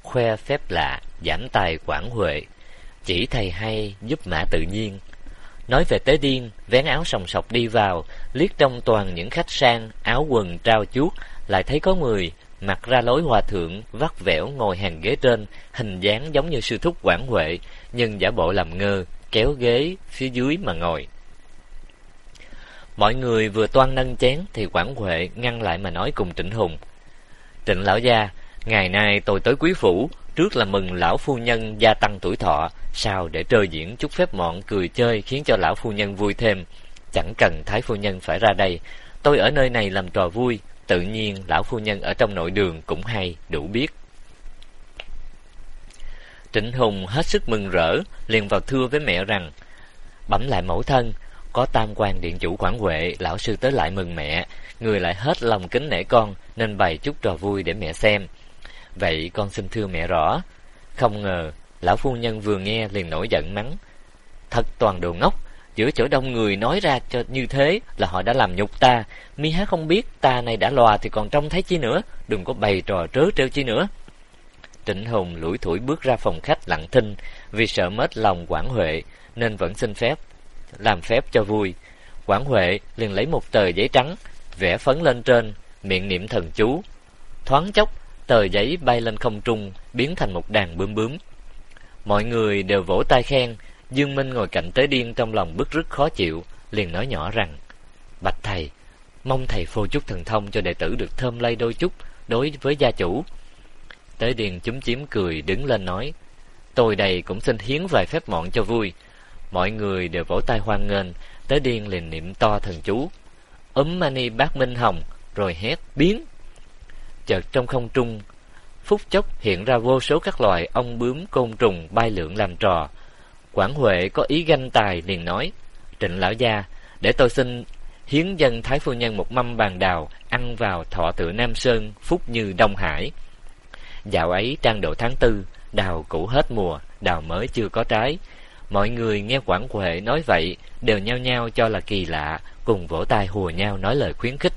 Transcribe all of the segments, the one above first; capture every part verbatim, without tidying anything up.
khoe phép lạ, giảm tài quản huệ, chỉ thầy hay giúp mã tự nhiên. Nói về Tế Điên, vén áo sòng sọc đi vào, liếc trong toàn những khách sang, áo quần trao chuốt, lại thấy có người mặc ra lối hòa thượng, vắt vẻo ngồi hàng ghế trên, hình dáng giống như sư thúc quản huệ, nhưng giả bộ làm ngơ, kéo ghế phía dưới mà ngồi. Mọi người vừa toan nâng chén thì quản huệ ngăn lại mà nói cùng Trịnh Hùng: Trịnh lão gia, ngày nay tôi tới quý phủ, trước là mừng lão phu nhân gia tăng tuổi thọ, sau để trơ diễn chút phép mọn cười chơi khiến cho lão phu nhân vui thêm. Chẳng cần thái phu nhân phải ra đây, tôi ở nơi này làm trò vui, tự nhiên lão phu nhân ở trong nội đường cũng hay, đủ biết. Trịnh Hùng hết sức mừng rỡ, liền vào thưa với mẹ rằng: Bẩm lại mẫu thân, có tam quan điện chủ quản huệ, lão sư tới lại mừng mẹ, người lại hết lòng kính nể con, nên bày chút trò vui để mẹ xem. Vậy con xin thưa mẹ rõ. Không ngờ lão phu nhân vừa nghe liền nổi giận mắng: Thật toàn đồ ngốc, giữa chỗ đông người nói ra cho như thế là họ đã làm nhục ta, mi há không biết ta này đã lòa thì còn trông thấy chi nữa, đừng có bày trò trớ trêu chi nữa. Trịnh Hùng lủi thủi bước ra phòng khách lặng thinh, vì sợ mất lòng quản huệ nên vẫn xin phép làm phép cho vui. Quản huệ liền lấy một tờ giấy trắng, vẽ phấn lên trên, miệng niệm thần chú. Thoáng chốc, tờ giấy bay lên không trung, biến thành một đàn bướm bướm. Mọi người đều vỗ tay khen. Dương Minh ngồi cạnh Tế Điên trong lòng bứt rứt khó chịu, liền nói nhỏ rằng: Bạch thầy, mong thầy phô chút thần thông cho đệ tử được thơm lây đôi chút đối với gia chủ. Tế Điên chúm chím cười đứng lên nói: Tôi đây cũng xin hiến vài phép mọn cho vui. Mọi người đều vỗ tay hoan nghênh. Tế Điên liền niệm to thần chú Úm Mani Bát Minh Hồng, rồi hét biến. Chợt trong không trung phút chốc hiện ra vô số các loài ong bướm côn trùng bay lượn làm trò. Quản huệ có ý ganh tài liền nói: Trịnh lão gia, để tôi xin hiến dân thái phu nhân một mâm bàn đào, ăn vào thọ tự Nam Sơn, phúc như Đông Hải. Dạo ấy trang độ tháng tư, đào cũ hết mùa, đào mới chưa có trái. Mọi người nghe quản huệ nói vậy đều nhao nhao cho là kỳ lạ, cùng vỗ tay hùa nhau nói lời khuyến khích.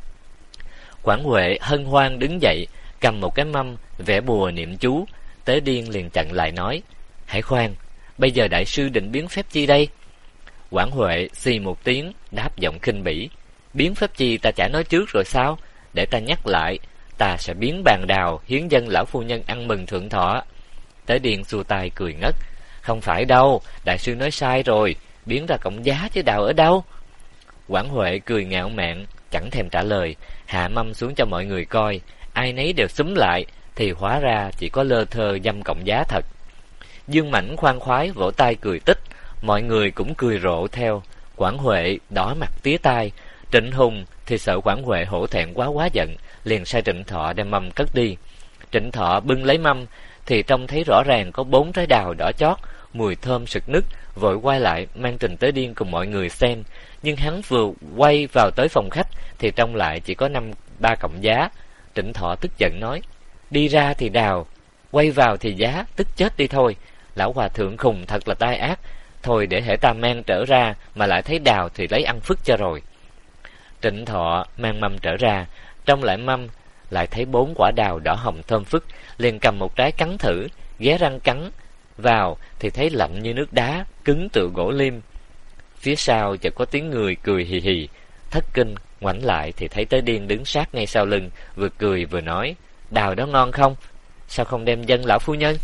Quản huệ hân hoan đứng dậy, cầm một cái mâm, vẽ bùa niệm chú. Tế Điên liền chặn lại nói: Hãy khoan, bây giờ đại sư định biến phép chi đây? Quản huệ xì một tiếng, đáp giọng khinh bỉ: Biến phép chi ta chả nói trước rồi sao? Để ta nhắc lại, ta sẽ biến bàn đào hiến dân lão phu nhân ăn mừng thượng thọ. Tế Điên xua tay cười ngất: Không phải đâu, đại sư nói sai rồi, biến ra cọng giá chứ đào ở đâu? Quản huệ cười ngạo mạn, chẳng thèm trả lời, hạ mâm xuống cho mọi người coi. Ai nấy đều xúm lại, thì hóa ra chỉ có lơ thơ dăm cọng giá thật. Dương Mãnh khoan khoái vỗ tay cười tích, mọi người cũng cười rộ theo. Quản huệ đỏ mặt tía tai. Trịnh Hùng thì sợ Quản huệ hổ thẹn quá quá giận, liền sai Trịnh Thọ đem mâm cất đi. Trịnh Thọ bưng lấy mâm thì trông thấy rõ ràng có bốn trái đào đỏ chót, mùi thơm sực nức, vội quay lại mang Trình Tế Điên cùng mọi người xem. Nhưng hắn vừa quay vào tới phòng khách thì trông lại chỉ có năm ba cọng giá. Trịnh Thọ tức giận nói: Đi ra thì đào, quay vào thì giá, tức chết đi thôi. Lão hòa thượng khùng thật là tai ác. Thôi để hễ ta mang trở ra mà lại thấy đào thì lấy ăn phức cho rồi. Trịnh Thọ mang mâm trở ra, trong lại mâm lại thấy bốn quả đào đỏ hồng thơm phức, liền cầm một trái cắn thử, ghé răng cắn vào thì thấy lạnh như nước đá, cứng tựa gỗ lim. Phía sau chợt có tiếng người cười hì hì. Thất kinh ngoảnh lại thì thấy Tế Điên đứng sát ngay sau lưng, vừa cười vừa nói: Đào đó ngon không? Sao không đem dân lão phu nhân?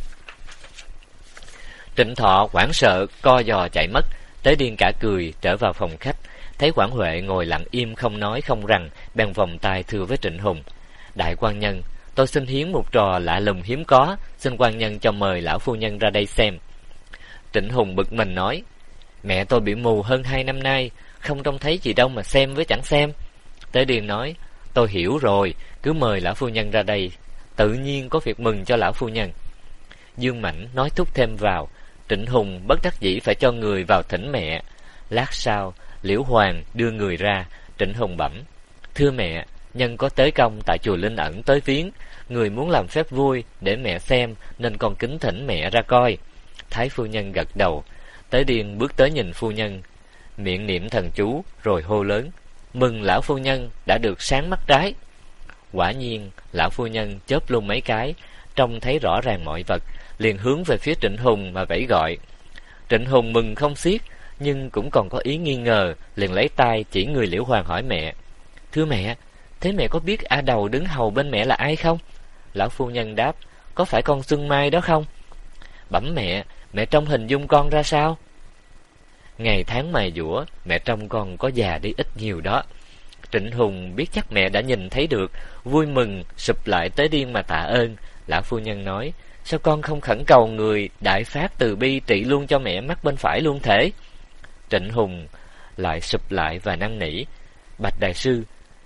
Trịnh Thọ hoảng sợ co giò chạy mất. Tế Điên cả cười trở vào phòng khách, thấy Quản huệ ngồi lặng im không nói không rằng, bèn vòng tay thưa với Trịnh Hùng: Đại quan nhân, tôi xin hiến một trò lạ lùng hiếm có, xin quan nhân cho mời lão phu nhân ra đây xem. Trịnh Hùng bực mình nói: Mẹ tôi bị mù hơn hai năm nay, không trông thấy gì đâu mà xem với chẳng xem. Tế Điên nói: Tôi hiểu rồi, cứ mời lão phu nhân ra đây, tự nhiên có việc mừng cho lão phu nhân. Dương Mãnh nói thúc thêm vào. Trịnh Hùng bất đắc dĩ phải cho người vào thỉnh mẹ. Lát sau, Liễu Hoàng đưa người ra. Trịnh Hùng bẩm: Thưa mẹ, nhân có tế công tại chùa Linh Ẩn tới viếng, người muốn làm phép vui để mẹ xem, nên con kính thỉnh mẹ ra coi. Thái phu nhân gật đầu. Tế Điên bước tới nhìn phu nhân, miệng niệm thần chú rồi hô lớn: Mừng lão phu nhân đã được sáng mắt trái. Quả nhiên, lão phu nhân chớp luôn mấy cái, trông thấy rõ ràng mọi vật, liền hướng về phía Trịnh Hùng mà vẫy gọi. Trịnh Hùng mừng không xiết, nhưng cũng còn có ý nghi ngờ, liền lấy tay chỉ người Liễu Hoàng hỏi mẹ: "Thưa mẹ, thế mẹ có biết A Đầu đứng hầu bên mẹ là ai không?" Lão phu nhân đáp: "Có phải con Xuân Mai đó không?" "Bẩm mẹ, mẹ trông hình dung con ra sao?" "Ngày tháng mài dũa, mẹ trông con có già đi ít nhiều đó." Trịnh Hùng biết chắc mẹ đã nhìn thấy được, vui mừng sụp lại tới điên mà tạ ơn. Lão phu nhân nói: "Sao con không khẩn cầu người đại phát từ bi trị luôn cho mẹ mắt bên phải luôn thể?" Trịnh Hùng lại sụp lại và năn nỉ: "Bạch đại sư,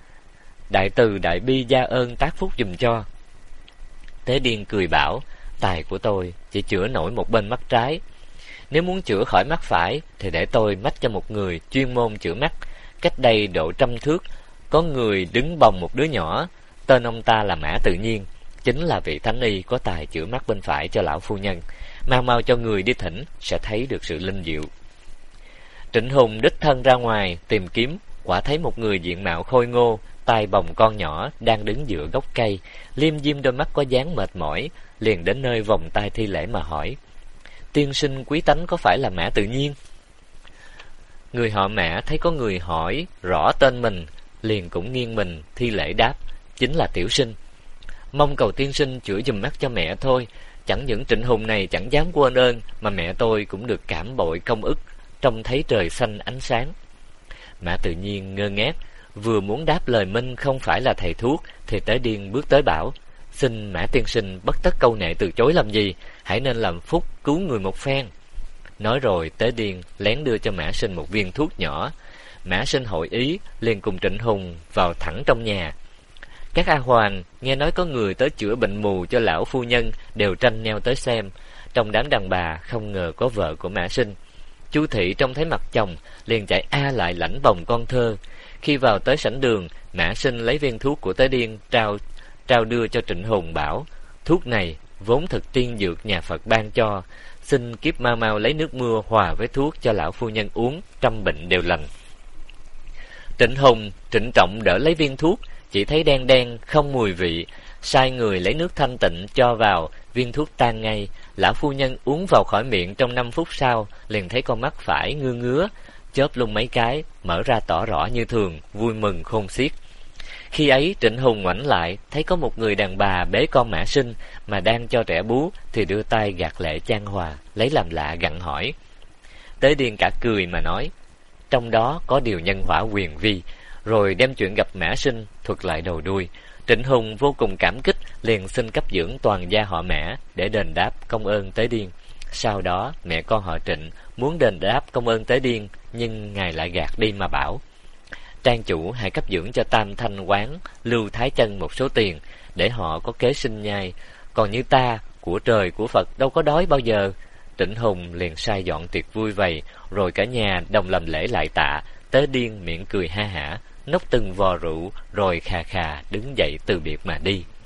đại từ đại bi gia ơn tác phúc giùm cho." Tế Điên cười bảo: "Tài của tôi chỉ chữa nổi một bên mắt trái. Nếu muốn chữa khỏi mắt phải thì để tôi mách cho một người chuyên môn chữa mắt. Cách đây độ trăm thước, có người đứng bồng một đứa nhỏ, tên ông ta là Mã Tự Nhiên, chính là vị thánh y có tài chữa mắt bên phải cho lão phu nhân. Mau mau cho người đi thỉnh, sẽ thấy được sự linh diệu." Trịnh Hùng đích thân ra ngoài tìm kiếm, quả thấy một người diện mạo khôi ngô, tay bồng con nhỏ, đang đứng giữa gốc cây, liêm diêm đôi mắt có dáng mệt mỏi, liền đến nơi vòng tay thi lễ mà hỏi: "Tiên sinh quý tánh có phải là Mã Tự Nhiên?" Người họ Mã thấy có người hỏi rõ tên mình, liền cũng nghiêng mình thi lễ đáp: "Chính là tiểu sinh. Mong cầu tiên sinh chữa giùm mắt cho mẹ thôi. Chẳng những Trịnh Hùng này chẳng dám quên ơn, mà mẹ tôi cũng được cảm bội công ức, trông thấy trời xanh ánh sáng." Mã Tự Nhiên ngơ ngác, vừa muốn đáp lời minh không phải là thầy thuốc, thì Tế Điên bước tới bảo: "Xin Mã tiên sinh bất tất câu nệ từ chối làm gì, hãy nên làm phúc cứu người một phen." Nói rồi Tế Điên lén đưa cho Mã Sinh một viên thuốc nhỏ. Mã Sinh hội ý, liền cùng Trịnh Hùng vào thẳng trong nhà. Các A Hoàn nghe nói có người tới chữa bệnh mù cho lão phu nhân, đều tranh nhau tới xem. Trong đám đàn bà không ngờ có vợ của Mã Sinh. Chu Thị trông thấy mặt chồng, liền chạy a lại lãnh bồng con thơ. Khi vào tới sảnh đường, Mã Sinh lấy viên thuốc của Tế Điên trao trao đưa cho Trịnh Hùng bảo: "Thuốc này vốn thực tiên dược nhà Phật ban cho, xin kiếp mau mau lấy nước mưa hòa với thuốc cho lão phu nhân uống, trăm bệnh đều lành." Trịnh Hùng trịnh trọng đỡ lấy viên thuốc, chỉ thấy đen đen không mùi vị, sai người lấy nước thanh tịnh cho vào, viên thuốc tan ngay. Lão phu nhân uống vào khỏi miệng, trong năm phút sau liền thấy con mắt phải ngứa ngứa, chớp luôn mấy cái, mở ra tỏ rõ như thường, vui mừng khôn xiết. Khi ấy Trịnh Hùng ngoảnh lại, thấy có một người đàn bà bế con Mã Sinh mà đang cho trẻ bú, thì đưa tay gạt lệ chan hòa, lấy làm lạ gặng hỏi. Tế Điên cả cười mà nói: "Trong đó có điều nhân hỏa quyền vi." Rồi đem chuyện gặp Mã Sinh thuật lại đầu đuôi. Trịnh Hùng vô cùng cảm kích, liền xin cấp dưỡng toàn gia họ Mã để đền đáp công ơn Tế Điên. Sau đó mẹ con họ Trịnh muốn đền đáp công ơn Tế Điên, nhưng ngài lại gạt đi mà bảo: "Trang chủ hãy cấp dưỡng cho Tam Thanh quán Lưu Thái Chân một số tiền, để họ có kế sinh nhai. Còn như ta, của trời của Phật đâu có đói bao giờ." Trịnh Hùng liền sai dọn tiệc vui vầy, rồi cả nhà đồng làm lễ lại tạ. Tế Điên miệng cười ha hả, nốc từng vò rượu, rồi khà khà đứng dậy từ biệt mà đi.